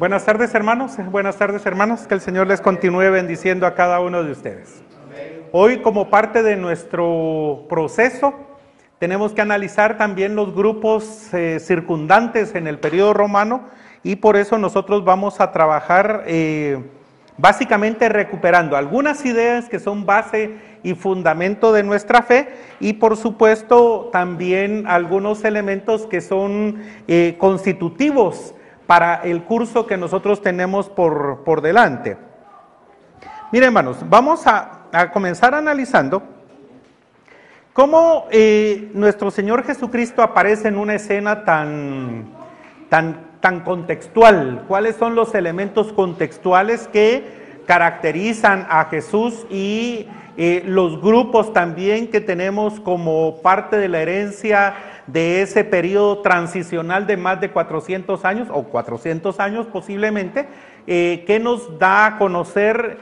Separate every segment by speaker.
Speaker 1: Buenas tardes, hermanos, buenas tardes, hermanas, que el Señor les continúe bendiciendo a cada uno de ustedes. Hoy, como parte de nuestro proceso, tenemos que analizar también los grupos circundantes en el periodo romano, y por eso nosotros vamos a trabajar básicamente recuperando algunas ideas que son base y fundamento de nuestra fe, y por supuesto también algunos elementos que son constitutivos para el curso que nosotros tenemos por delante. Miren, hermanos, vamos a comenzar analizando cómo nuestro Señor Jesucristo aparece en una escena tan contextual. ¿Cuáles son los elementos contextuales que caracterizan a Jesús y los grupos también que tenemos como parte de la herencia de ese periodo transicional de más de 400 años, o 400 años posiblemente, que nos da a conocer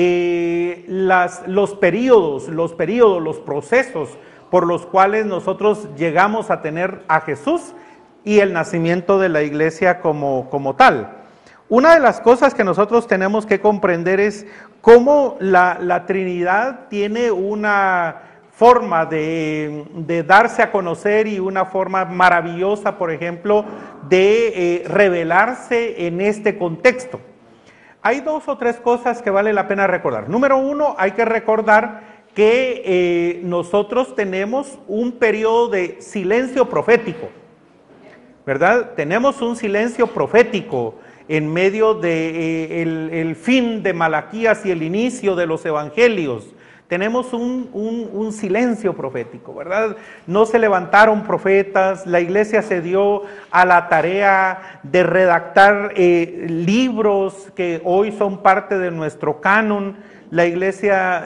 Speaker 1: los periodos, los procesos por los cuales nosotros llegamos a tener a Jesús y el nacimiento de la iglesia como tal. Una de las cosas que nosotros tenemos que comprender es cómo la Trinidad tiene una forma de darse a conocer y una forma maravillosa, por ejemplo, de revelarse en este contexto. Hay dos o tres cosas que vale la pena recordar. Número uno, hay que recordar que nosotros tenemos un periodo de silencio profético, ¿verdad? Tenemos un silencio profético en medio de el fin de Malaquías y el inicio de los evangelios. Tenemos un silencio profético, ¿verdad? No se levantaron profetas, la iglesia se dio a la tarea de redactar libros que hoy son parte de nuestro canon. La iglesia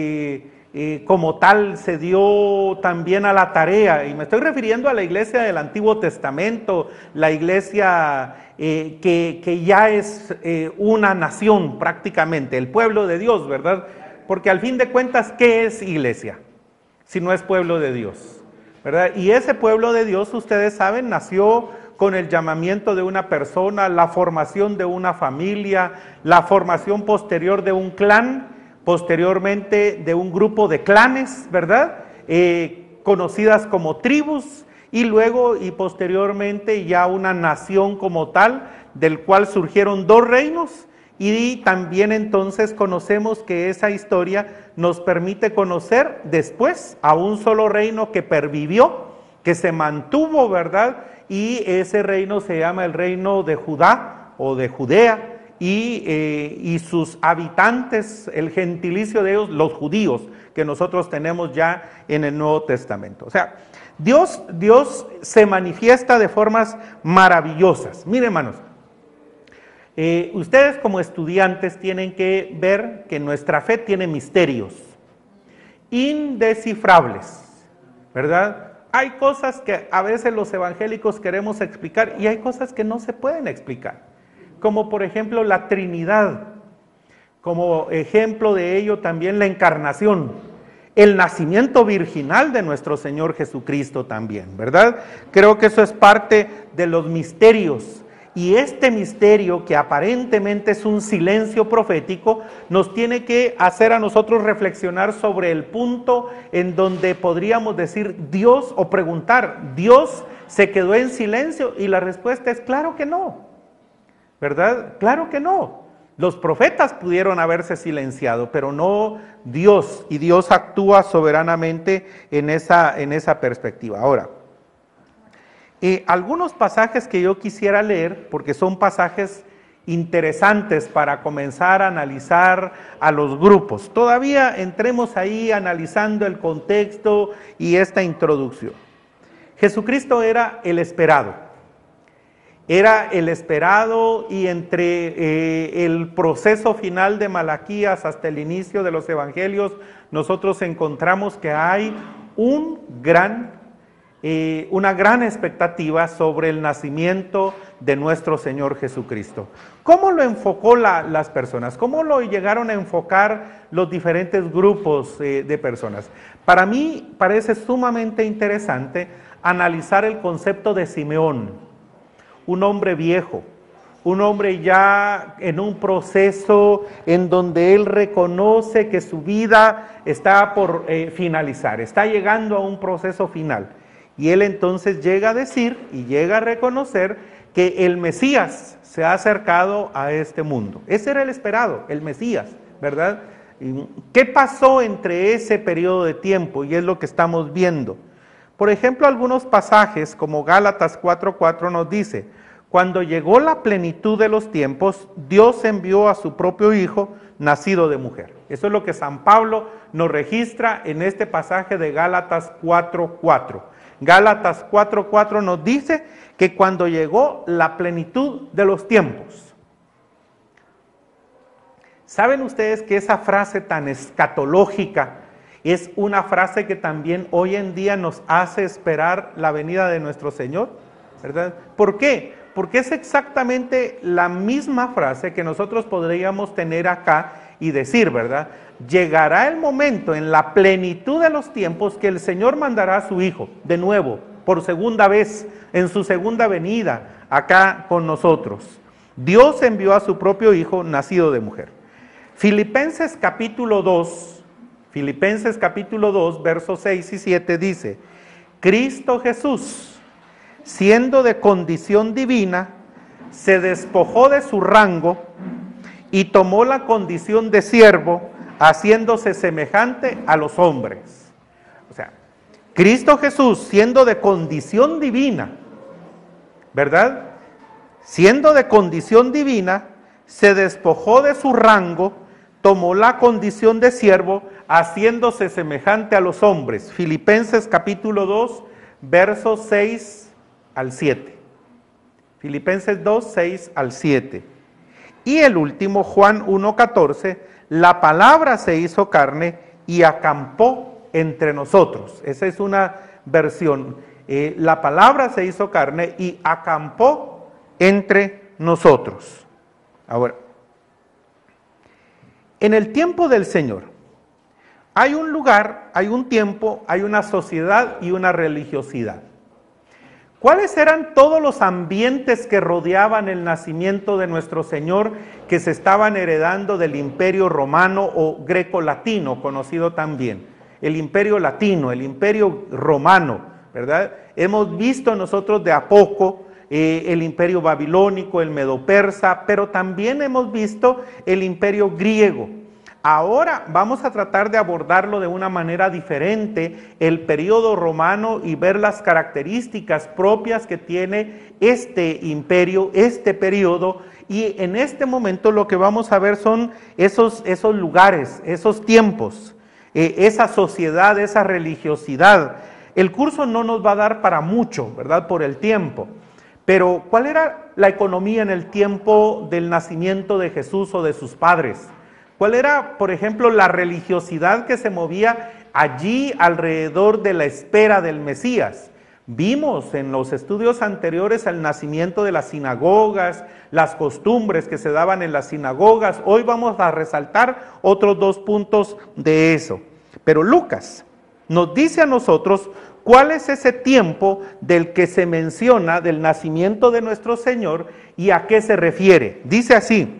Speaker 1: como tal se dio también a la tarea, y me estoy refiriendo a la iglesia del Antiguo Testamento, la iglesia que ya es una nación prácticamente, el pueblo de Dios, ¿verdad? Porque al fin de cuentas, ¿qué es iglesia? Si no es pueblo de Dios, ¿verdad? Y ese pueblo de Dios, ustedes saben, nació con el llamamiento de una persona, la formación de una familia, la formación posterior de un clan, posteriormente de un grupo de clanes, ¿verdad? Conocidas como tribus, y luego y posteriormente ya una nación como tal, del cual surgieron dos reinos. Y también entonces conocemos que esa historia nos permite conocer después a un solo reino que pervivió, que se mantuvo, ¿verdad? Y ese reino se llama el reino de Judá o de Judea, y sus habitantes, el gentilicio de ellos, los judíos, que nosotros tenemos ya en el Nuevo Testamento. O sea, Dios se manifiesta de formas maravillosas. Miren, hermanos, ustedes como estudiantes tienen que ver que nuestra fe tiene misterios indescifrables, ¿verdad? Hay cosas que a veces los evangélicos queremos explicar y hay cosas que no se pueden explicar, como por ejemplo la Trinidad, como ejemplo de ello también la encarnación, el nacimiento virginal de nuestro Señor Jesucristo también, ¿verdad? Creo que eso es parte de los misterios. Y este misterio, que aparentemente es un silencio profético, nos tiene que hacer a nosotros reflexionar sobre el punto en donde podríamos decir Dios, o preguntar, ¿Dios se quedó en silencio? Y la respuesta es claro que no, ¿verdad? Claro que no. Los profetas pudieron haberse silenciado, pero no Dios, y Dios actúa soberanamente en esa perspectiva. Ahora, algunos pasajes que yo quisiera leer, porque son pasajes interesantes para comenzar a analizar a los grupos. Todavía entremos ahí analizando el contexto y esta introducción. Jesucristo era el esperado. Era el esperado, y entre el proceso final de Malaquías hasta el inicio de los evangelios, nosotros encontramos que hay una gran expectativa sobre el nacimiento de nuestro Señor Jesucristo. ¿Cómo lo enfocó las personas? ¿Cómo lo llegaron a enfocar los diferentes grupos de personas? Para mí parece sumamente interesante analizar el concepto de Simeón, un hombre viejo, un hombre ya en un proceso en donde él reconoce que su vida está por finalizar, está llegando a un proceso final. Y él entonces llega a decir y llega a reconocer que el Mesías se ha acercado a este mundo. Ese era el esperado, el Mesías, ¿verdad? ¿Qué pasó entre ese periodo de tiempo? Y es lo que estamos viendo. Por ejemplo, algunos pasajes como Gálatas 4:4 nos dice: cuando llegó la plenitud de los tiempos, Dios envió a su propio Hijo, nacido de mujer. Eso es lo que San Pablo nos registra en este pasaje de Gálatas 4:4. Gálatas 4:4 nos dice que cuando llegó la plenitud de los tiempos. ¿Saben ustedes que esa frase tan escatológica es una frase que también hoy en día nos hace esperar la venida de nuestro Señor? ¿Verdad? ¿Por qué? Porque es exactamente la misma frase que nosotros podríamos tener acá y decir, ¿verdad? Llegará el momento en la plenitud de los tiempos que el Señor mandará a su Hijo de nuevo, por segunda vez, en su segunda venida, acá con nosotros. Dios envió a su propio Hijo nacido de mujer. Filipenses capítulo 2, versos 6 y 7 dice: Cristo Jesús, siendo de condición divina, se despojó de su rango y tomó la condición de siervo, haciéndose semejante a los hombres. O sea, Cristo Jesús, siendo de condición divina, ¿verdad? Siendo de condición divina, se despojó de su rango, tomó la condición de siervo, haciéndose semejante a los hombres. Filipenses capítulo 2, versos 6 al 7. Filipenses 2, 6 al 7. Y el último, Juan 1, 14, la palabra se hizo carne y acampó entre nosotros. Esa es una versión. La palabra se hizo carne y acampó entre nosotros. Ahora, en el tiempo del Señor, hay un lugar, hay un tiempo, hay una sociedad y una religiosidad. ¿Cuáles eran todos los ambientes que rodeaban el nacimiento de nuestro Señor, que se estaban heredando del Imperio Romano o Greco-Latino, conocido también? El Imperio Latino, el Imperio Romano, ¿verdad? Hemos visto nosotros de a poco el Imperio Babilónico, el Medo-Persa, pero también hemos visto el Imperio Griego. Ahora vamos a tratar de abordarlo de una manera diferente, el periodo romano, y ver las características propias que tiene este imperio, este periodo, y en este momento lo que vamos a ver son esos lugares, esos tiempos, esa sociedad, esa religiosidad. El curso no nos va a dar para mucho, ¿verdad? Por el tiempo. Pero, ¿cuál era la economía en el tiempo del nacimiento de Jesús o de sus padres? ¿Cuál era, por ejemplo, la religiosidad que se movía allí alrededor de la espera del Mesías? Vimos en los estudios anteriores el nacimiento de las sinagogas, las costumbres que se daban en las sinagogas. Hoy vamos a resaltar otros 2 puntos de eso. Pero Lucas nos dice a nosotros cuál es ese tiempo del que se menciona, del nacimiento de nuestro Señor, y a qué se refiere. Dice así: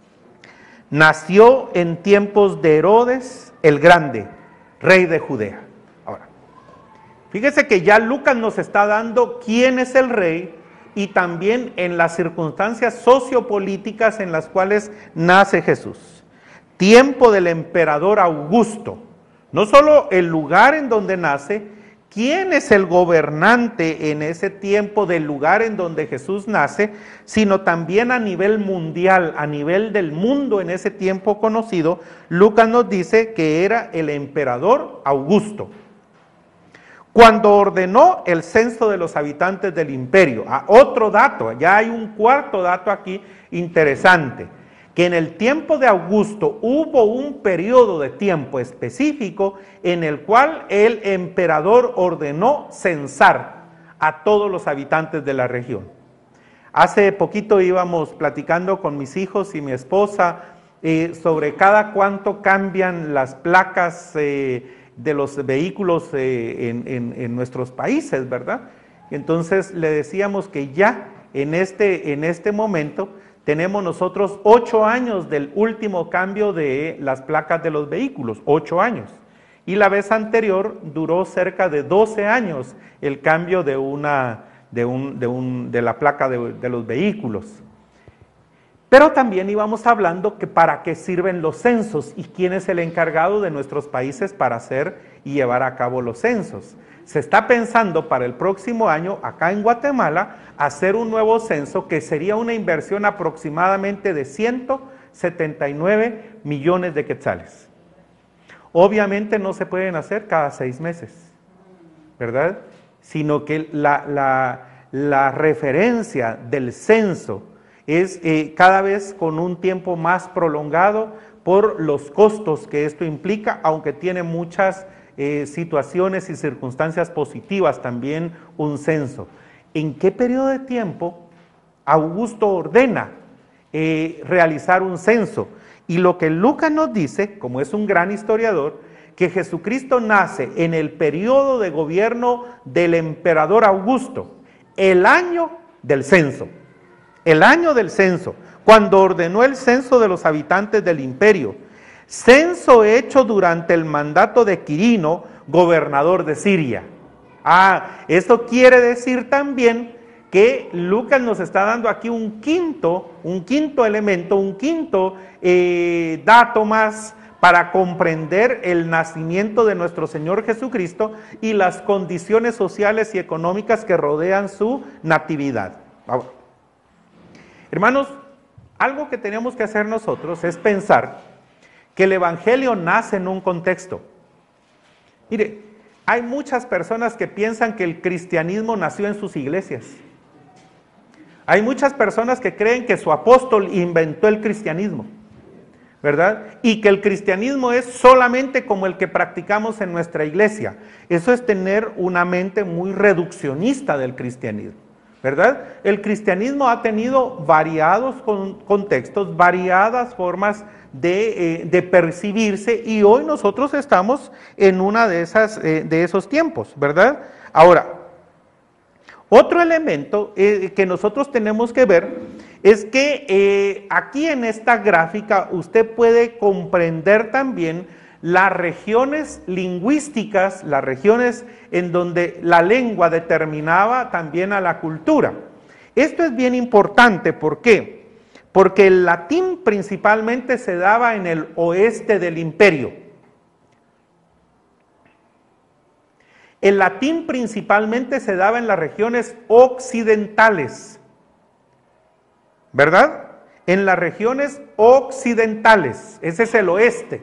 Speaker 1: nació en tiempos de Herodes el Grande, rey de Judea. Ahora, fíjese que ya Lucas nos está dando quién es el rey y también en las circunstancias sociopolíticas en las cuales nace Jesús. Tiempo del emperador Augusto. No solo el lugar en donde nace, quién es el gobernante en ese tiempo del lugar en donde Jesús nace, sino también a nivel mundial, a nivel del mundo en ese tiempo conocido. Lucas nos dice que era el emperador Augusto. Cuando ordenó el censo de los habitantes del imperio. Otro dato, ya hay un cuarto dato aquí interesante, que en el tiempo de Augusto hubo un periodo de tiempo específico en el cual el emperador ordenó censar a todos los habitantes de la región. Hace poquito íbamos platicando con mis hijos y mi esposa sobre cada cuánto cambian las placas de los vehículos en nuestros países, ¿verdad? Y entonces le decíamos que ya en este momento tenemos nosotros 8 años del último cambio de las placas de los vehículos, 8 años. Y la vez anterior duró cerca de 12 años el cambio de la placa de los vehículos. Pero también íbamos hablando que para qué sirven los censos y quién es el encargado de nuestros países para hacer y llevar a cabo los censos. Se está pensando para el próximo año, acá en Guatemala, hacer un nuevo censo que sería una inversión aproximadamente de 179 millones de quetzales. Obviamente no se pueden hacer cada 6 meses, ¿verdad? Sino que la referencia del censo es cada vez con un tiempo más prolongado por los costos que esto implica, aunque tiene muchas situaciones y circunstancias positivas también un censo. ¿En qué periodo de tiempo Augusto ordena realizar un censo? Y lo que Lucas nos dice, como es un gran historiador, que Jesucristo nace en el periodo de gobierno del emperador Augusto, el año del censo. El año del censo, cuando ordenó el censo de los habitantes del imperio. Censo hecho durante el mandato de Quirino, gobernador de Siria. Esto quiere decir también que Lucas nos está dando aquí un quinto elemento, un quinto dato más para comprender el nacimiento de nuestro Señor Jesucristo y las condiciones sociales y económicas que rodean su natividad. Ahora, hermanos, algo que tenemos que hacer nosotros es pensar que el Evangelio nace en un contexto. Mire, hay muchas personas que piensan que el cristianismo nació en sus iglesias. Hay muchas personas que creen que su apóstol inventó el cristianismo, ¿verdad? Y que el cristianismo es solamente como el que practicamos en nuestra iglesia. Eso es tener una mente muy reduccionista del cristianismo, ¿verdad? El cristianismo ha tenido variados contextos, variadas formas de percibirse, y hoy nosotros estamos en una de esos tiempos, ¿verdad? Ahora, otro elemento que nosotros tenemos que ver es que aquí en esta gráfica usted puede comprender también las regiones lingüísticas, las regiones en donde la lengua determinaba también a la cultura. Esto es bien importante, ¿por qué? Porque el latín principalmente se daba en el oeste del imperio. El latín principalmente se daba en las regiones occidentales, ¿verdad? En las regiones occidentales, ese es el oeste.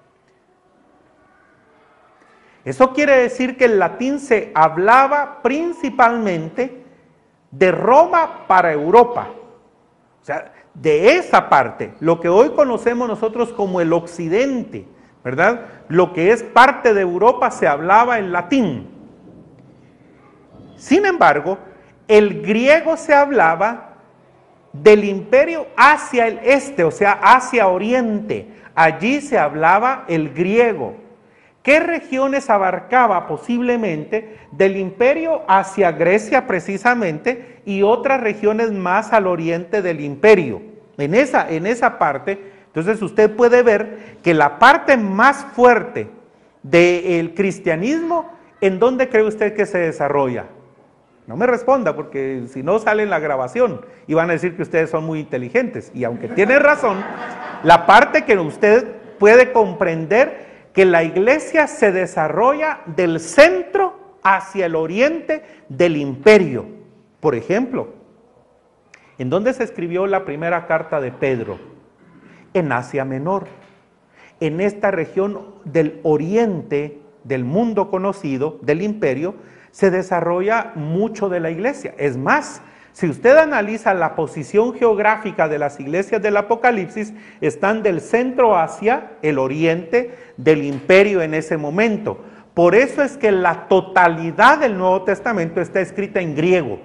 Speaker 1: Eso quiere decir que el latín se hablaba principalmente de Roma para Europa, o sea, de esa parte, lo que hoy conocemos nosotros como el occidente, ¿verdad? Lo que es parte de Europa se hablaba en latín. Sin embargo, el griego se hablaba del imperio hacia el este, o sea, hacia oriente. Allí se hablaba el griego. ¿Qué regiones abarcaba posiblemente del imperio hacia Grecia precisamente y otras regiones más al oriente del imperio? En esa parte, entonces usted puede ver que la parte más fuerte del cristianismo, ¿en dónde cree usted que se desarrolla? No me responda, porque si no sale en la grabación y van a decir que ustedes son muy inteligentes. Y aunque tiene razón, la parte que usted puede comprender que la iglesia se desarrolla del centro hacia el oriente del imperio. Por ejemplo, ¿en dónde se escribió la primera carta de Pedro? En Asia Menor, en esta región del oriente del mundo conocido, del imperio, se desarrolla mucho de la iglesia. Es más, si usted analiza la posición geográfica de las iglesias del Apocalipsis, están del centro hacia el oriente del imperio en ese momento. Por eso es que la totalidad del Nuevo Testamento está escrita en griego.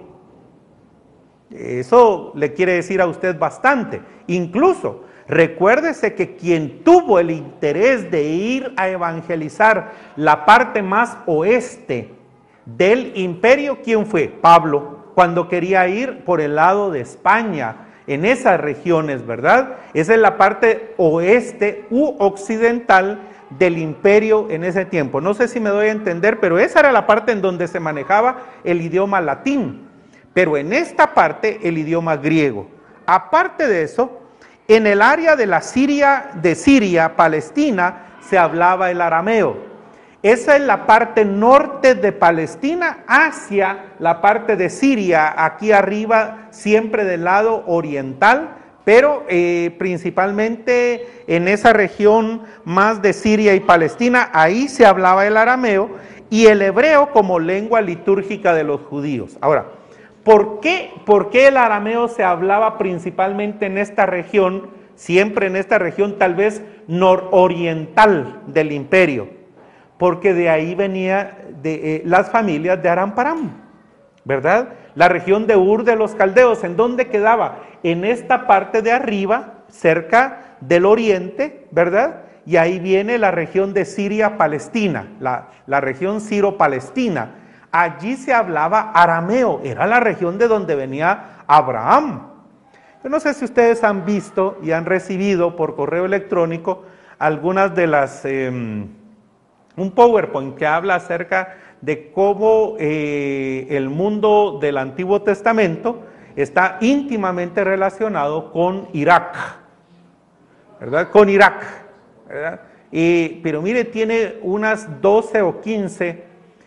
Speaker 1: Eso le quiere decir a usted bastante. Incluso, recuérdese que quien tuvo el interés de ir a evangelizar la parte más oeste del imperio, ¿quién fue? Pablo, cuando quería ir por el lado de España, en esas regiones, ¿verdad? Esa es la parte oeste u occidental del imperio en ese tiempo. No sé si me doy a entender, pero esa era la parte en donde se manejaba el idioma latín, pero en esta parte el idioma griego. Aparte de eso, en el área de Siria, Palestina, se hablaba el arameo. Esa es la parte norte de Palestina hacia la parte de Siria, aquí arriba, siempre del lado oriental, pero principalmente en esa región más de Siria y Palestina, ahí se hablaba el arameo y el hebreo como lengua litúrgica de los judíos. Ahora, ¿por qué el arameo se hablaba principalmente en esta región, siempre en esta región tal vez nororiental del imperio? Porque de ahí venía las familias de Aram-Param, ¿verdad? La región de Ur de los Caldeos, ¿en dónde quedaba? En esta parte de arriba, cerca del oriente, ¿verdad? Y ahí viene la región de Siria-Palestina, la región Siro-Palestina. Allí se hablaba arameo, era la región de donde venía Abraham. Yo no sé si ustedes han visto y han recibido por correo electrónico algunas de las... un PowerPoint que habla acerca de cómo el mundo del Antiguo Testamento está íntimamente relacionado con Irak, ¿verdad? Con Irak, ¿verdad? Pero mire, tiene unas 12 o 15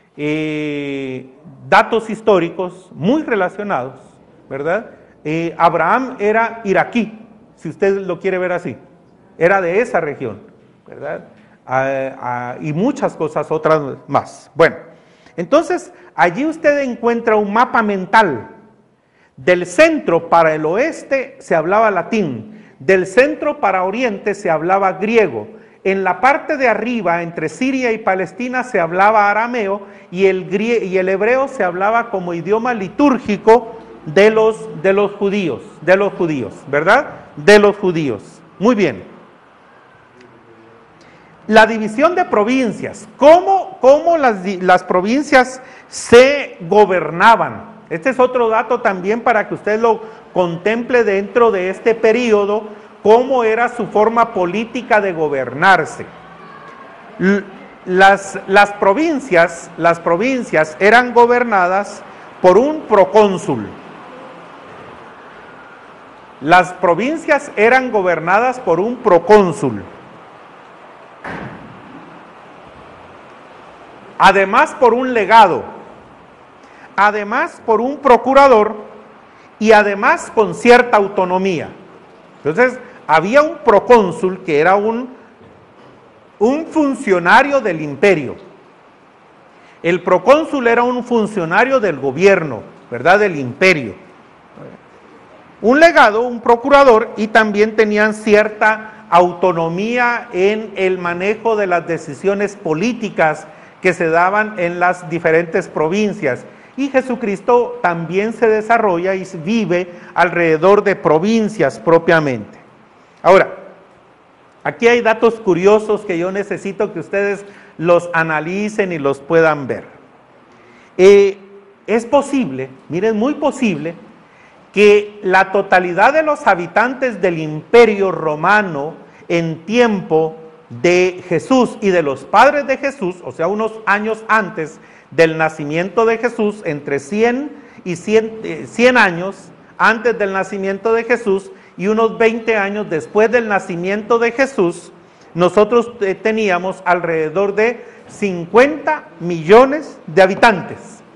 Speaker 1: datos históricos muy relacionados, ¿verdad? Abraham era iraquí, si usted lo quiere ver así, era de esa región, ¿verdad? Y muchas cosas otras más. Bueno, entonces allí usted encuentra un mapa mental. Del centro para el oeste se hablaba latín, del centro para oriente se hablaba griego, en la parte de arriba entre Siria y Palestina se hablaba arameo y el hebreo se hablaba como idioma litúrgico de los judíos, ¿verdad? De los judíos. Muy bien. La división de provincias, ¿cómo las provincias se gobernaban? Este es otro dato también para que usted lo contemple dentro de este periodo, cómo era su forma política de gobernarse. Las provincias eran gobernadas por un procónsul. Las provincias eran gobernadas por un procónsul. Además por un legado, además por un procurador y además con cierta autonomía. Entonces había un procónsul que era un funcionario del imperio. El procónsul era un funcionario del gobierno, ¿verdad? Del imperio. Un legado, un procurador, y también tenían cierta autonomía en el manejo de las decisiones políticas que se daban en las diferentes provincias. Y Jesucristo también se desarrolla y vive alrededor de provincias propiamente. Ahora, aquí hay datos curiosos que yo necesito que ustedes los analicen y los puedan ver. Es posible, miren, muy posible, que la totalidad de los habitantes del Imperio Romano en tiempo de Jesús y de los padres de Jesús, o sea, unos años antes del nacimiento de Jesús, entre 100 y 100 años antes del nacimiento de Jesús y unos 20 años después del nacimiento de Jesús, nosotros teníamos alrededor de 50 millones de habitantes.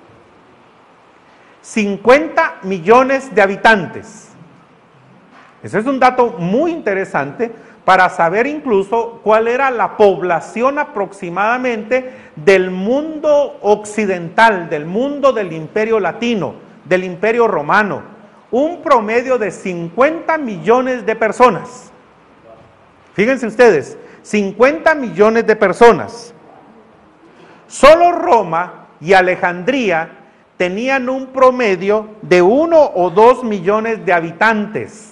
Speaker 1: 50 millones de habitantes. Ese es un dato muy interesante para saber incluso cuál era la población aproximadamente del mundo occidental, del mundo del imperio latino, del imperio romano. Un promedio de 50 millones de personas. Fíjense ustedes, 50 millones de personas. Solo Roma y Alejandría tenían un promedio de 1 o 2 millones de habitantes.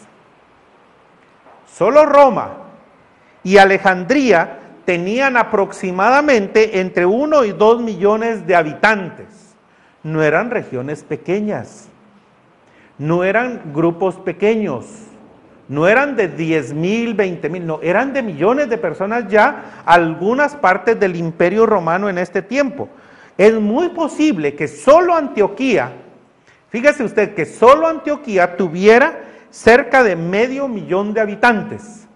Speaker 1: Solo Roma y Alejandría tenían aproximadamente entre 1 y 2 millones de habitantes. No eran regiones pequeñas, no eran grupos pequeños. No eran de 10,000, 20,000, no, eran de millones de personas ya, algunas partes del Imperio Romano en este tiempo. Es muy posible que solo Antioquía, fíjese usted que solo Antioquía tuviera cerca de 500,000 de habitantes.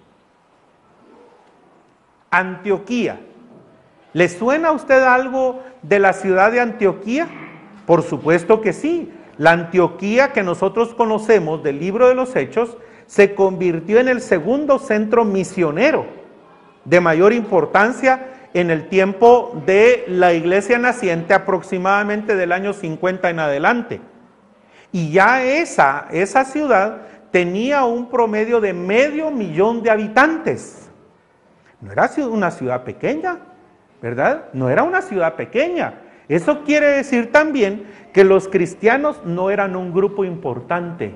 Speaker 1: Antioquía. ¿Le suena a usted algo de la ciudad de Antioquía? Por supuesto que sí. La Antioquía que nosotros conocemos del libro de los Hechos se convirtió en el segundo centro misionero de mayor importancia en el tiempo de la iglesia naciente, aproximadamente del año 50 en adelante. Y ya esa ciudad tenía un promedio de 500,000 de habitantes. No era una ciudad pequeña, ¿verdad? No era una ciudad pequeña. Eso quiere decir también que los cristianos no eran un grupo importante.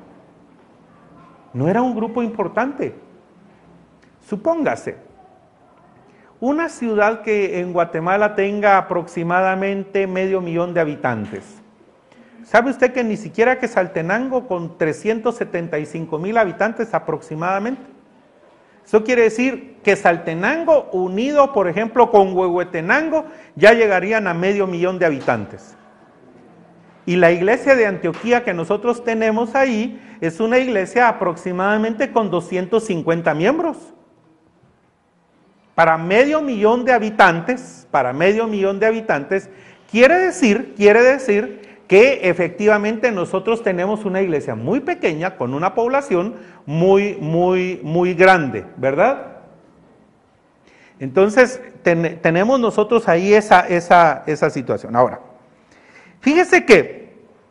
Speaker 1: No era un grupo importante. Supóngase, una ciudad que en Guatemala tenga aproximadamente 500,000 de habitantes. ¿Sabe usted que ni siquiera Quetzaltenango con 375,000 habitantes aproximadamente? Eso quiere decir que Quetzaltenango unido, por ejemplo, con Huehuetenango, ya llegarían a 500,000 de habitantes. Y la iglesia de Antioquía que nosotros tenemos ahí es una iglesia aproximadamente con 250 miembros. Para 500,000 de habitantes, quiere decir que efectivamente nosotros tenemos una iglesia muy pequeña con una población muy grande, ¿verdad? Entonces tenemos nosotros ahí esa situación. Ahora, fíjese que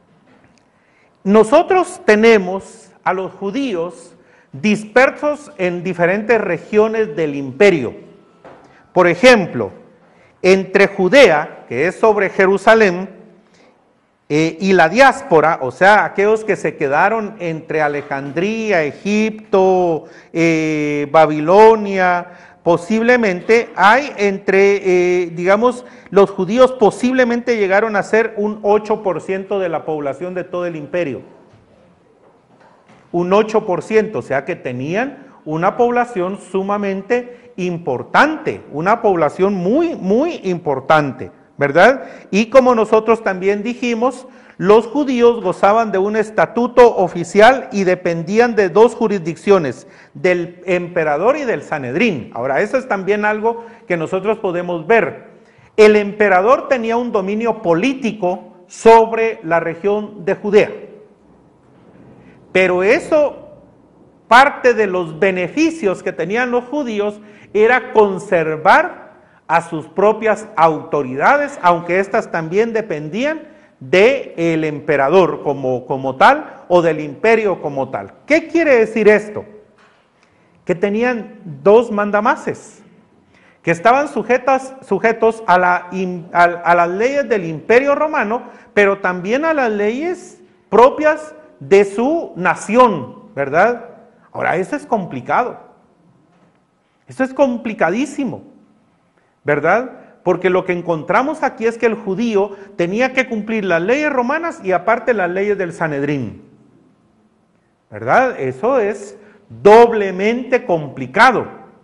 Speaker 1: nosotros tenemos a los judíos dispersos en diferentes regiones del imperio. Por ejemplo, entre Judea, que es sobre Jerusalén, y la diáspora, o sea, aquellos que se quedaron entre Alejandría, Egipto, Babilonia, posiblemente hay digamos, los judíos posiblemente llegaron a ser un 8% de la población de todo el imperio. Un 8%, o sea que tenían una población sumamente importante, una población muy importante, ¿verdad? Y como nosotros también dijimos, los judíos gozaban de un estatuto oficial y dependían de dos jurisdicciones, del emperador y del Sanedrín. Ahora, eso es también algo que nosotros podemos ver. El emperador tenía un dominio político sobre la región de Judea, pero eso, parte de los beneficios que tenían los judíos era conservar a sus propias autoridades, aunque éstas también dependían del emperador como tal o del imperio como tal. ¿Qué quiere decir esto? Que tenían dos mandamases, que estaban sujetos a las leyes del imperio romano, pero también a las leyes propias de su nación, ¿verdad? Ahora, eso es complicado, eso es complicadísimo, ¿verdad? Porque lo que encontramos aquí es que el judío tenía que cumplir las leyes romanas y aparte las leyes del Sanedrín, ¿verdad? Eso es doblemente complicado,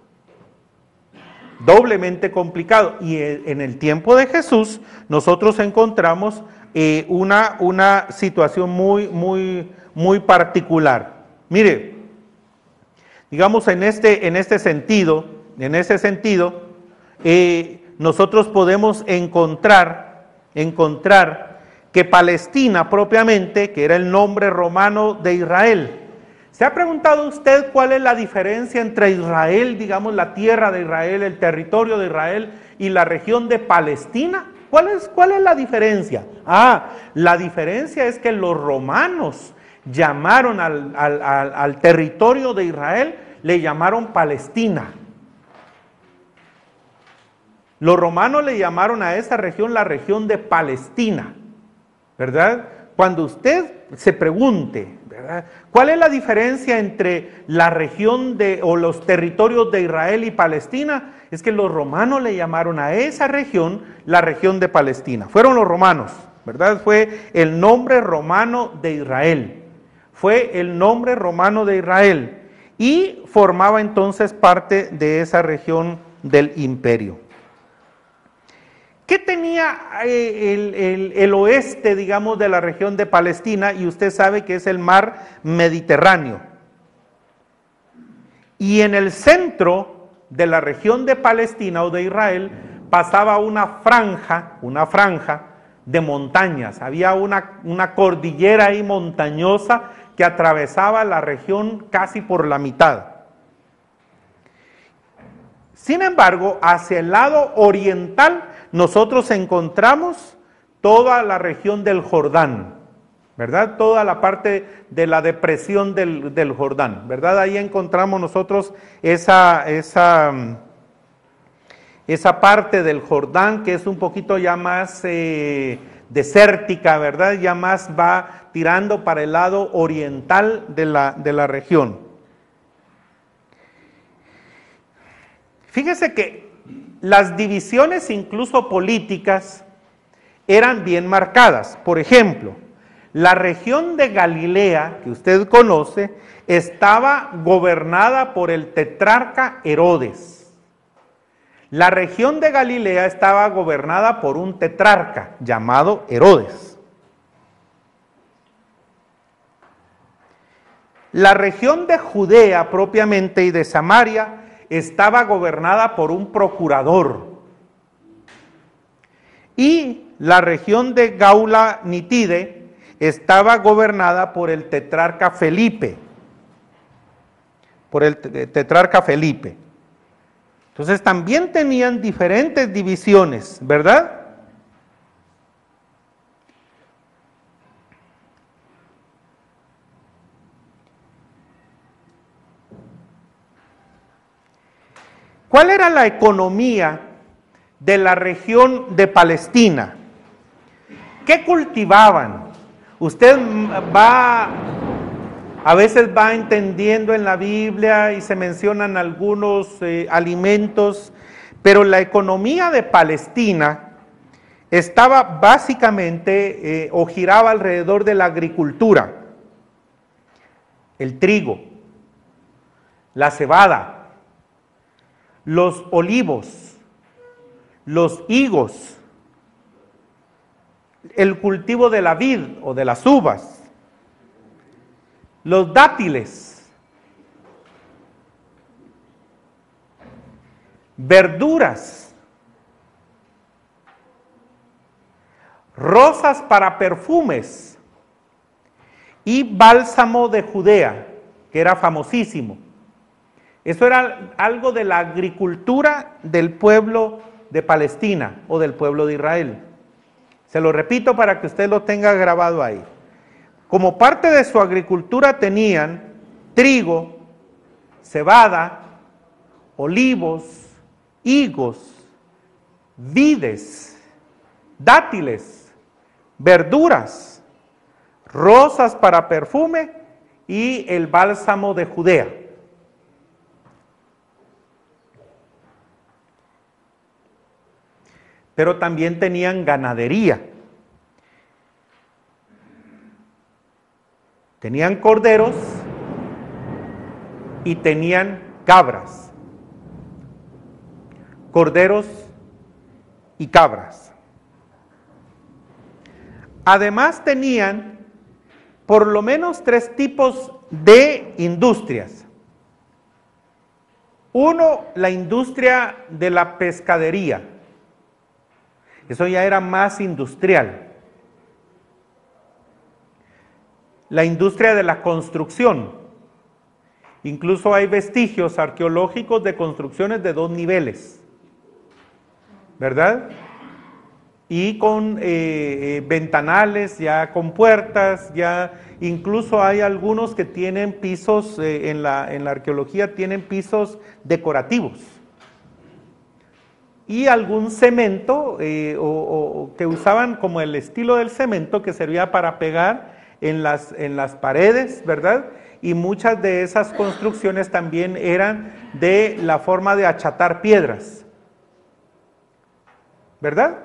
Speaker 1: y en el tiempo de Jesús nosotros encontramos una situación muy particular. Mire, digamos en ese sentido, nosotros podemos encontrar que Palestina propiamente, que era el nombre romano de Israel. ¿Se ha preguntado usted cuál es la diferencia entre Israel, digamos la tierra de Israel, el territorio de Israel y la región de Palestina? ¿Cuál es la diferencia? La diferencia es que los romanos llamaron al territorio de Israel, le llamaron Palestina. Los romanos le llamaron a esa región la región de Palestina, ¿verdad? Cuando usted se pregunte, ¿verdad?, ¿cuál es la diferencia entre la región o los territorios de Israel y Palestina? Es que los romanos le llamaron a esa región la región de Palestina. Fueron los romanos, ¿verdad? Fue el nombre romano de Israel. fue el nombre romano de Israel y formaba entonces parte de esa región del imperio. ¿Qué tenía el oeste, digamos, de la región de Palestina? Y usted sabe que es el mar Mediterráneo. Y en el centro de la región de Palestina o de Israel pasaba una franja de montañas. Había una cordillera ahí montañosa que atravesaba la región casi por la mitad. Sin embargo, hacia el lado oriental nosotros encontramos toda la región del Jordán, ¿verdad? Toda la parte de la depresión del Jordán, ¿verdad? Ahí encontramos nosotros esa parte del Jordán que es un poquito ya más desértica, ¿verdad? Ya más va tirando para el lado oriental de la región. Fíjese que las divisiones incluso políticas eran bien marcadas. Por ejemplo, la región de Galilea, que usted conoce, estaba gobernada por el tetrarca Herodes. La región de Galilea estaba gobernada por un tetrarca llamado Herodes. La región de Judea propiamente y de Samaria estaba gobernada por un procurador. Y la región de Gaula Nitide estaba gobernada por el tetrarca Felipe. Entonces también tenían diferentes divisiones, ¿verdad? ¿Cuál era la economía de la región de Palestina? ¿Qué cultivaban? Usted a veces va entendiendo en la Biblia y se mencionan algunos alimentos, pero la economía de Palestina estaba básicamente o giraba alrededor de la agricultura, el trigo, la cebada, los olivos, los higos, el cultivo de la vid o de las uvas, los dátiles, verduras, rosas para perfumes y bálsamo de Judea, que era famosísimo. Eso era algo de la agricultura del pueblo de Palestina o del pueblo de Israel. Se lo repito para que usted lo tenga grabado ahí. Como parte de su agricultura tenían trigo, cebada, olivos, higos, vides, dátiles, verduras, rosas para perfume y el bálsamo de Judea. Pero también tenían ganadería. Tenían corderos y tenían cabras. Corderos y cabras. Además tenían por lo menos 3 tipos de industrias. Uno, la industria de la pescadería. Eso ya era más industrial. La industria de la construcción. Incluso hay vestigios arqueológicos de construcciones de 2 niveles, ¿verdad? Y con ventanales, ya con puertas, ya incluso hay algunos que tienen pisos, en la arqueología tienen pisos decorativos. Y algún cemento que usaban como el estilo del cemento que servía para pegar en las paredes, ¿verdad? Y muchas de esas construcciones también eran de la forma de achatar piedras, ¿verdad?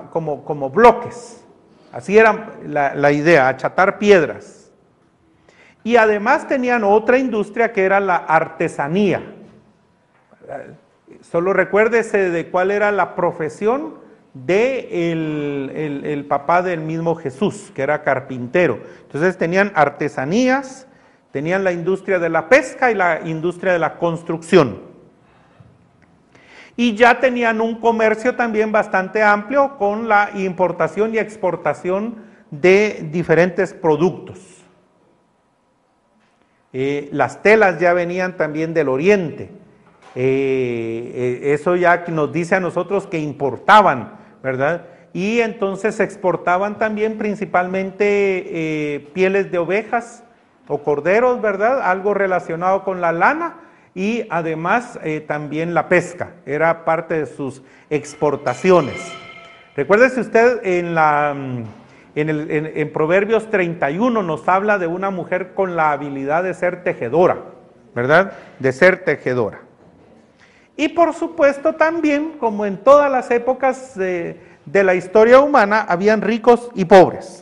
Speaker 1: Como bloques. Así era la idea, achatar piedras. Y además tenían otra industria que era la artesanía. Solo recuérdese de cuál era la profesión de el papá del mismo Jesús, que era carpintero. Entonces tenían artesanías, tenían la industria de la pesca y la industria de la construcción. Y ya tenían un comercio también bastante amplio con la importación y exportación de diferentes productos. Las telas ya venían también del oriente. Eso ya nos dice a nosotros que importaban, ¿verdad? Y entonces exportaban también principalmente pieles de ovejas o corderos, ¿verdad? Algo relacionado con la lana y además también la pesca, era parte de sus exportaciones. Recuérdese usted en Proverbios 31 nos habla de una mujer con la habilidad de ser tejedora, ¿verdad? De ser tejedora. Y por supuesto también, como en todas las épocas de la historia humana, habían ricos y pobres.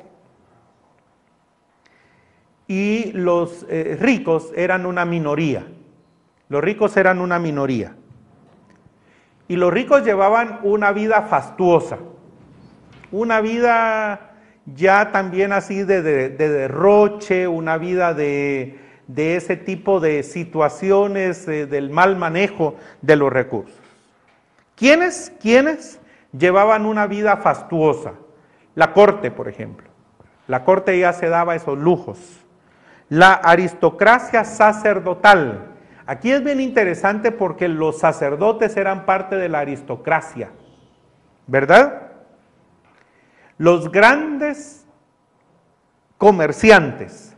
Speaker 1: Y los ricos eran una minoría. Los ricos eran una minoría. Y los ricos llevaban una vida fastuosa, una vida ya también así de derroche, una vida de ese tipo de situaciones, del mal manejo de los recursos. ¿Quiénes llevaban una vida fastuosa? La corte, por ejemplo. La corte ya se daba esos lujos. La aristocracia sacerdotal. Aquí es bien interesante porque los sacerdotes eran parte de la aristocracia, ¿verdad? Los grandes comerciantes.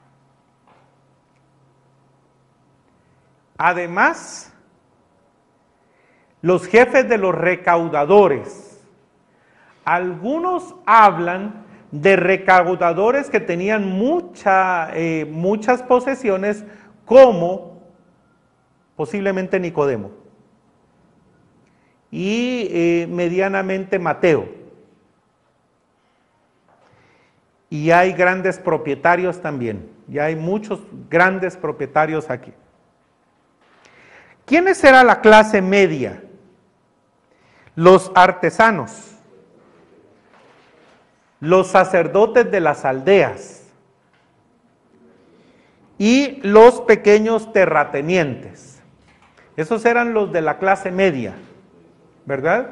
Speaker 1: Además, los jefes de los recaudadores. Algunos hablan de recaudadores que tenían muchas posesiones, como posiblemente Nicodemo y medianamente Mateo. Y hay grandes propietarios también, y hay muchos grandes propietarios aquí. ¿Quiénes era la clase media? Los artesanos, los sacerdotes de las aldeas y los pequeños terratenientes. Esos eran los de la clase media, ¿verdad?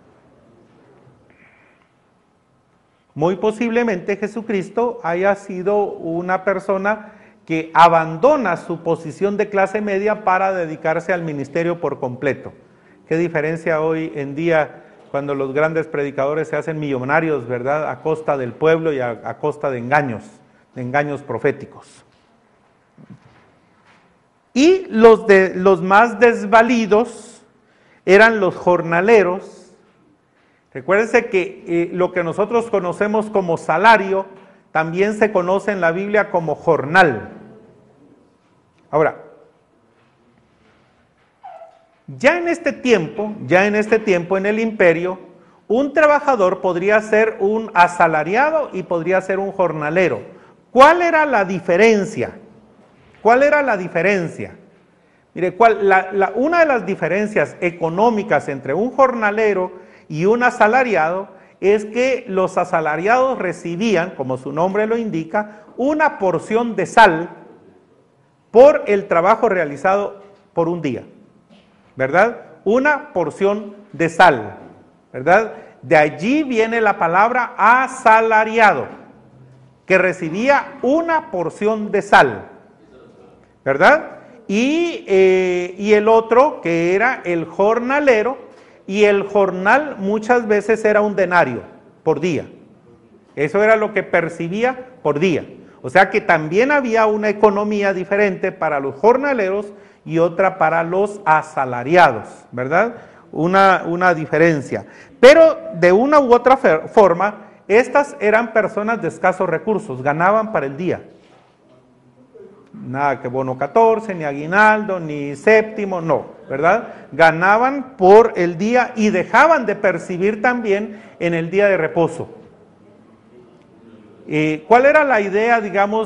Speaker 1: Muy posiblemente Jesucristo haya sido una persona que abandona su posición de clase media para dedicarse al ministerio por completo. ¿Qué diferencia hoy en día cuando los grandes predicadores se hacen millonarios, ¿verdad? A costa del pueblo y a costa de engaños proféticos. Y los más desvalidos eran los jornaleros. Recuérdense que lo que nosotros conocemos como salario también se conoce en la Biblia como jornal. Ahora, ya en este tiempo en el imperio, un trabajador podría ser un asalariado y podría ser un jornalero. ¿Cuál era la diferencia? Mire, una de las diferencias económicas entre un jornalero y un asalariado es que los asalariados recibían, como su nombre lo indica, una porción de sal por el trabajo realizado por un día, ¿verdad? Una porción de sal, ¿verdad? De allí viene la palabra asalariado, que recibía una porción de sal, ¿verdad? Y el otro, que era el jornalero, y el jornal muchas veces era un denario por día. Eso era lo que percibía por día. O sea que también había una economía diferente para los jornaleros y otra para los asalariados, ¿verdad? Una diferencia. Pero de una u otra forma, estas eran personas de escasos recursos, ganaban para el día. Nada que bono 14, ni aguinaldo, ni séptimo, no, ¿verdad? Ganaban por el día y dejaban de percibir también en el día de reposo. ¿Cuál era la idea, digamos,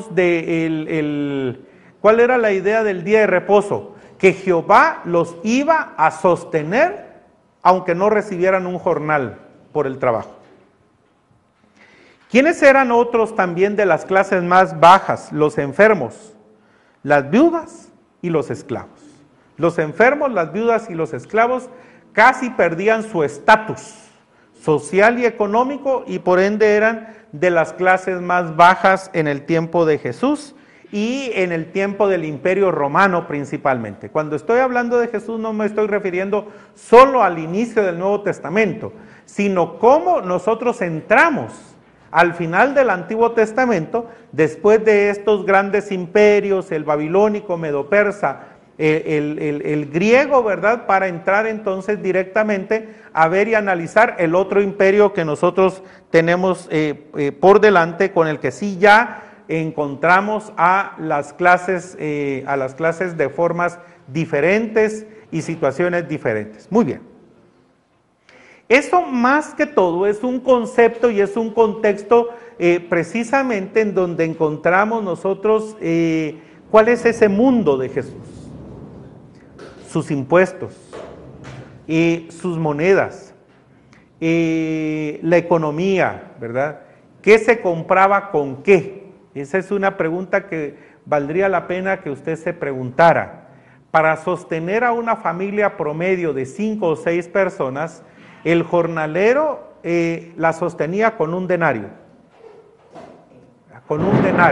Speaker 1: cuál era la idea del día de reposo? Que Jehová los iba a sostener aunque no recibieran un jornal por el trabajo. ¿Quiénes eran otros también de las clases más bajas? Los enfermos, las viudas y los esclavos. Los enfermos, las viudas y los esclavos casi perdían su estatus social y económico y por ende eran de las clases más bajas en el tiempo de Jesús y en el tiempo del Imperio Romano principalmente. Cuando estoy hablando de Jesús no me estoy refiriendo solo al inicio del Nuevo Testamento, sino cómo nosotros entramos al final del Antiguo Testamento, después de estos grandes imperios, el babilónico, medo-persa, el griego, ¿verdad? Para entrar entonces directamente a ver y analizar el otro imperio que nosotros tenemos por delante, con el que sí ya encontramos a las clases de formas diferentes y situaciones diferentes. Muy bien. Eso más que todo es un concepto y es un contexto precisamente en donde encontramos nosotros cuál es ese mundo de Jesús, sus impuestos, sus monedas, la economía, ¿verdad? ¿Qué se compraba con qué? Esa es una pregunta que valdría la pena que usted se preguntara. Para sostener a una familia promedio de 5 o 6 personas, el jornalero la sostenía con un denario. Con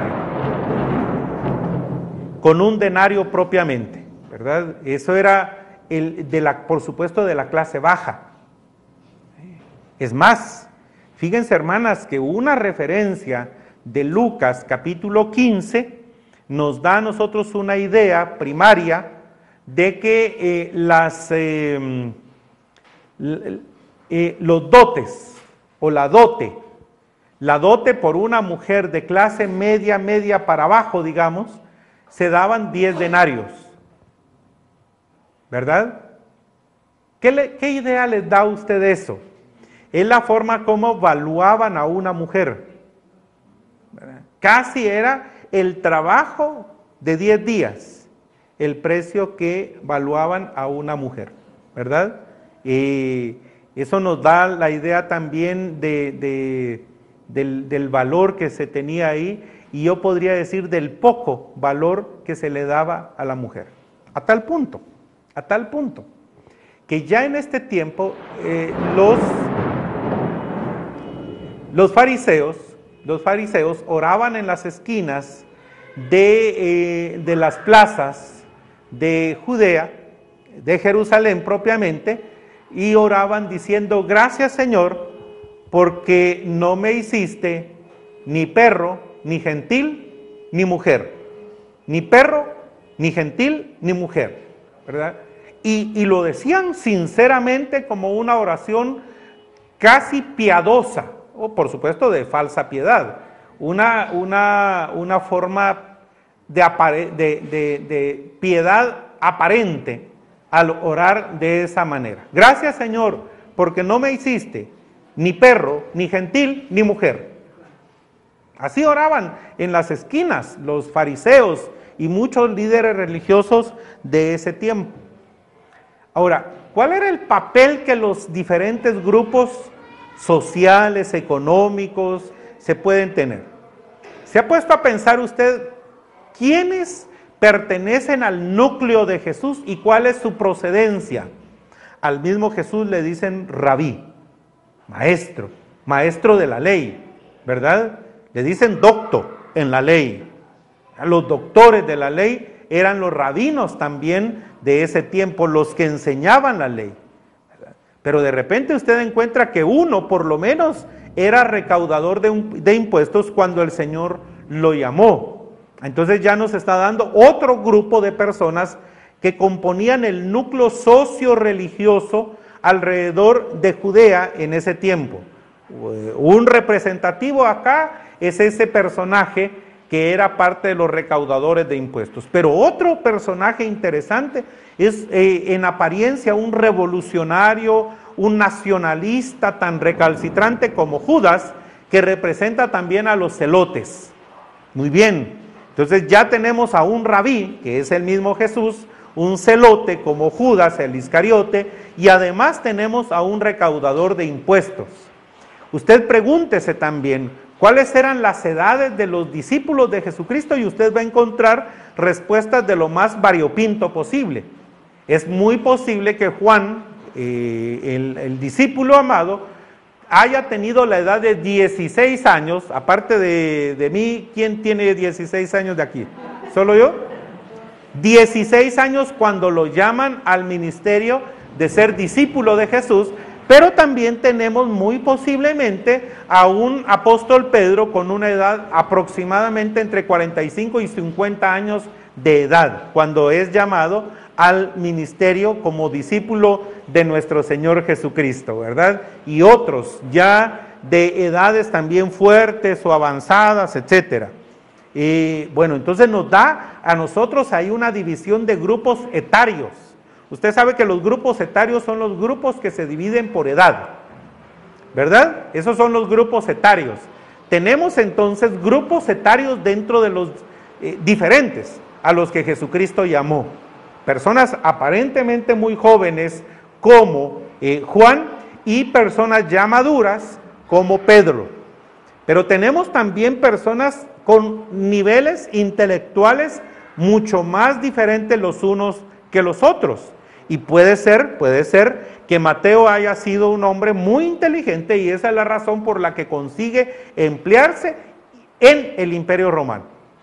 Speaker 1: un denario propiamente, ¿verdad? Eso era por supuesto de la clase baja. Es más, fíjense hermanas que una referencia de Lucas capítulo 15 nos da a nosotros una idea primaria de que los dotes o la dote por una mujer de clase media para abajo, digamos, se daban 10 denarios, ¿verdad? ¿Qué idea les da a usted de eso? Es la forma como valuaban a una mujer, ¿verdad? Casi era el trabajo de 10 días, el precio que valuaban a una mujer, ¿verdad? Eso nos da la idea también del valor que se tenía ahí, y yo podría decir del poco valor que se le daba a la mujer. A tal punto, que ya en este tiempo los fariseos oraban en las esquinas de las plazas de Judea, de Jerusalén propiamente, y oraban diciendo: gracias Señor, porque no me hiciste ni perro, ni gentil, ni mujer. Ni perro, ni gentil, ni mujer, ¿verdad? Y lo decían sinceramente como una oración casi piadosa, o por supuesto de falsa piedad, una forma de piedad aparente al orar de esa manera. Gracias Señor, porque no me hiciste ni perro, ni gentil, ni mujer. Así oraban en las esquinas los fariseos y muchos líderes religiosos de ese tiempo. Ahora, ¿cuál era el papel que los diferentes grupos sociales, económicos, se pueden tener? ¿Se ha puesto a pensar usted quiénes pertenecen al núcleo de Jesús y cuál es su procedencia? Al mismo Jesús le dicen rabí, maestro de la ley, ¿verdad? Le dicen docto en la ley. Los doctores de la ley eran los rabinos también de ese tiempo, los que enseñaban la ley. Pero de repente usted encuentra que uno, por lo menos, era recaudador de impuestos cuando el Señor lo llamó. Entonces ya nos está dando otro grupo de personas que componían el núcleo socio-religioso alrededor de Judea en ese tiempo. Un representativo acá es ese personaje que era parte de los recaudadores de impuestos. Pero otro personaje interesante es en apariencia un revolucionario, un nacionalista tan recalcitrante como Judas, que representa también a los celotes. Muy bien, entonces ya tenemos a un rabí, que es el mismo Jesús, un celote como Judas el Iscariote, y además tenemos a un recaudador de impuestos. Usted pregúntese también, ¿cuáles eran las edades de los discípulos de Jesucristo? Y usted va a encontrar respuestas de lo más variopinto posible. Es muy posible que Juan, el discípulo amado, haya tenido la edad de 16 años, aparte de mí, ¿quién tiene 16 años de aquí? ¿Solo yo? 16 años cuando lo llaman al ministerio de ser discípulo de Jesús, pero también tenemos muy posiblemente a un apóstol Pedro con una edad aproximadamente entre 45 y 50 años de edad, cuando es llamado al ministerio como discípulo de nuestro Señor Jesucristo, ¿verdad? Y otros ya de edades también fuertes o avanzadas, etcétera. Bueno, entonces nos da a nosotros ahí una división de grupos etarios. Usted sabe que los grupos etarios son los grupos que se dividen por edad, ¿verdad? Esos son los grupos etarios. Tenemos entonces grupos etarios dentro de los diferentes a los que Jesucristo llamó. Personas aparentemente muy jóvenes como Juan y personas ya maduras como Pedro. Pero tenemos también personas con niveles intelectuales mucho más diferentes los unos que los otros. Y puede ser que Mateo haya sido un hombre muy inteligente y esa es la razón por la que consigue emplearse en el Imperio Romano.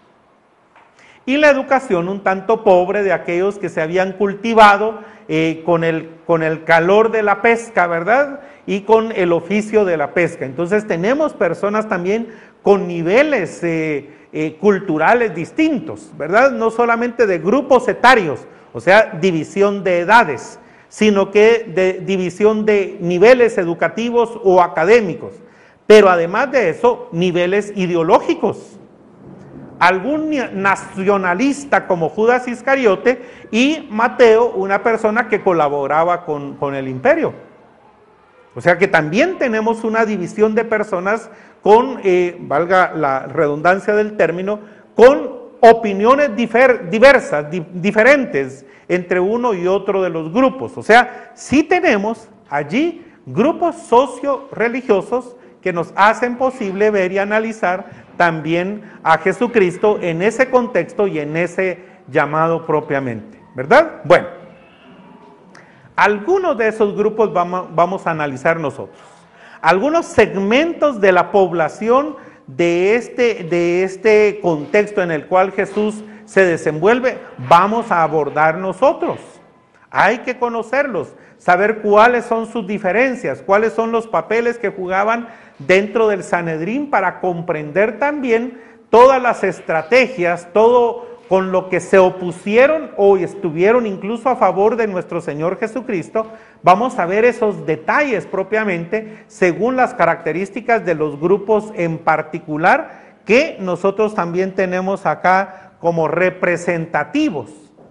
Speaker 1: Y la educación un tanto pobre de aquellos que se habían cultivado con el calor de la pesca, ¿verdad? Y con el oficio de la pesca. Entonces tenemos personas también con niveles culturales distintos, ¿verdad? No solamente de grupos etarios, o sea, división de edades, sino que de división de niveles educativos o académicos, pero además de eso, niveles ideológicos. Algún nacionalista como Judas Iscariote y Mateo, una persona que colaboraba con el imperio. O sea que también tenemos una división de personas con, valga la redundancia del término, con opiniones diversas, diferentes entre uno y otro de los grupos. O sea, sí tenemos allí grupos socio-religiosos que nos hacen posible ver y analizar también a Jesucristo en ese contexto y en ese llamado propiamente, ¿verdad? Bueno, algunos de esos grupos vamos a analizar nosotros. Algunos segmentos de la población de este contexto en el cual Jesús se desenvuelve, vamos a abordar nosotros. Hay que conocerlos, saber cuáles son sus diferencias, cuáles son los papeles que jugaban dentro del Sanedrín para comprender también todas las estrategias, todo con lo que se opusieron o estuvieron incluso a favor de nuestro Señor Jesucristo. Vamos a ver esos detalles propiamente según las características de los grupos en particular que nosotros también tenemos acá como representativos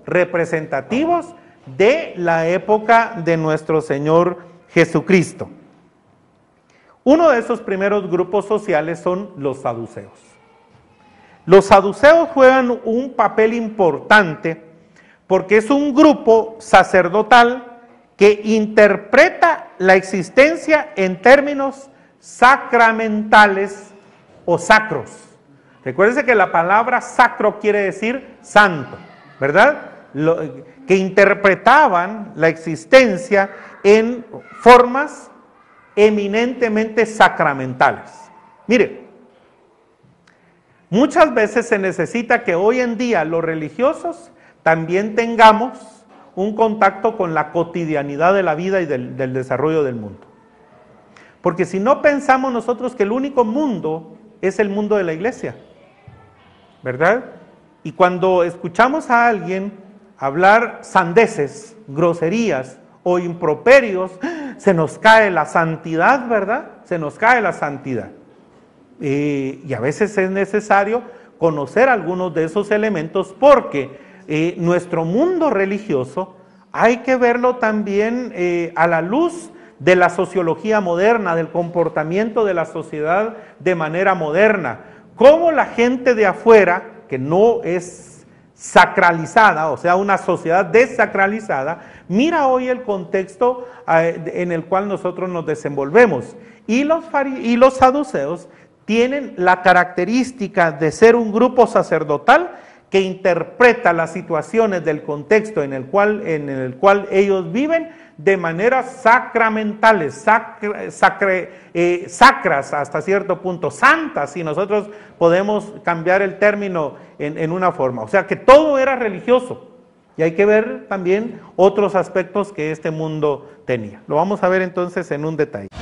Speaker 1: de la época de nuestro Señor Jesucristo. Uno de esos primeros grupos sociales son los saduceos. Los saduceos juegan un papel importante porque es un grupo sacerdotal que interpreta la existencia en términos sacramentales o sacros. Recuérdense que la palabra sacro quiere decir santo, ¿verdad? Que interpretaban la existencia en formas eminentemente sacramentales. Mire, muchas veces se necesita que hoy en día los religiosos también tengamos un contacto con la cotidianidad de la vida y del desarrollo del mundo. Porque si no pensamos nosotros que el único mundo es el mundo de la iglesia, ¿verdad? Y cuando escuchamos a alguien hablar sandeces, groserías o improperios, se nos cae la santidad, ¿verdad? Se nos cae la santidad. Y a veces es necesario conocer algunos de esos elementos porque nuestro mundo religioso hay que verlo también a la luz de la sociología moderna, del comportamiento de la sociedad de manera moderna. Cómo la gente de afuera, que no es sacralizada, o sea, una sociedad desacralizada, mira hoy el contexto en el cual nosotros nos desenvolvemos. Y los saduceos tienen la característica de ser un grupo sacerdotal que interpreta las situaciones del contexto en el cual ellos viven de maneras sacramentales, sacras hasta cierto punto, santas, si nosotros podemos cambiar el término en una forma. O sea que todo era religioso y hay que ver también otros aspectos que este mundo tenía. Lo vamos a ver entonces en un detalle.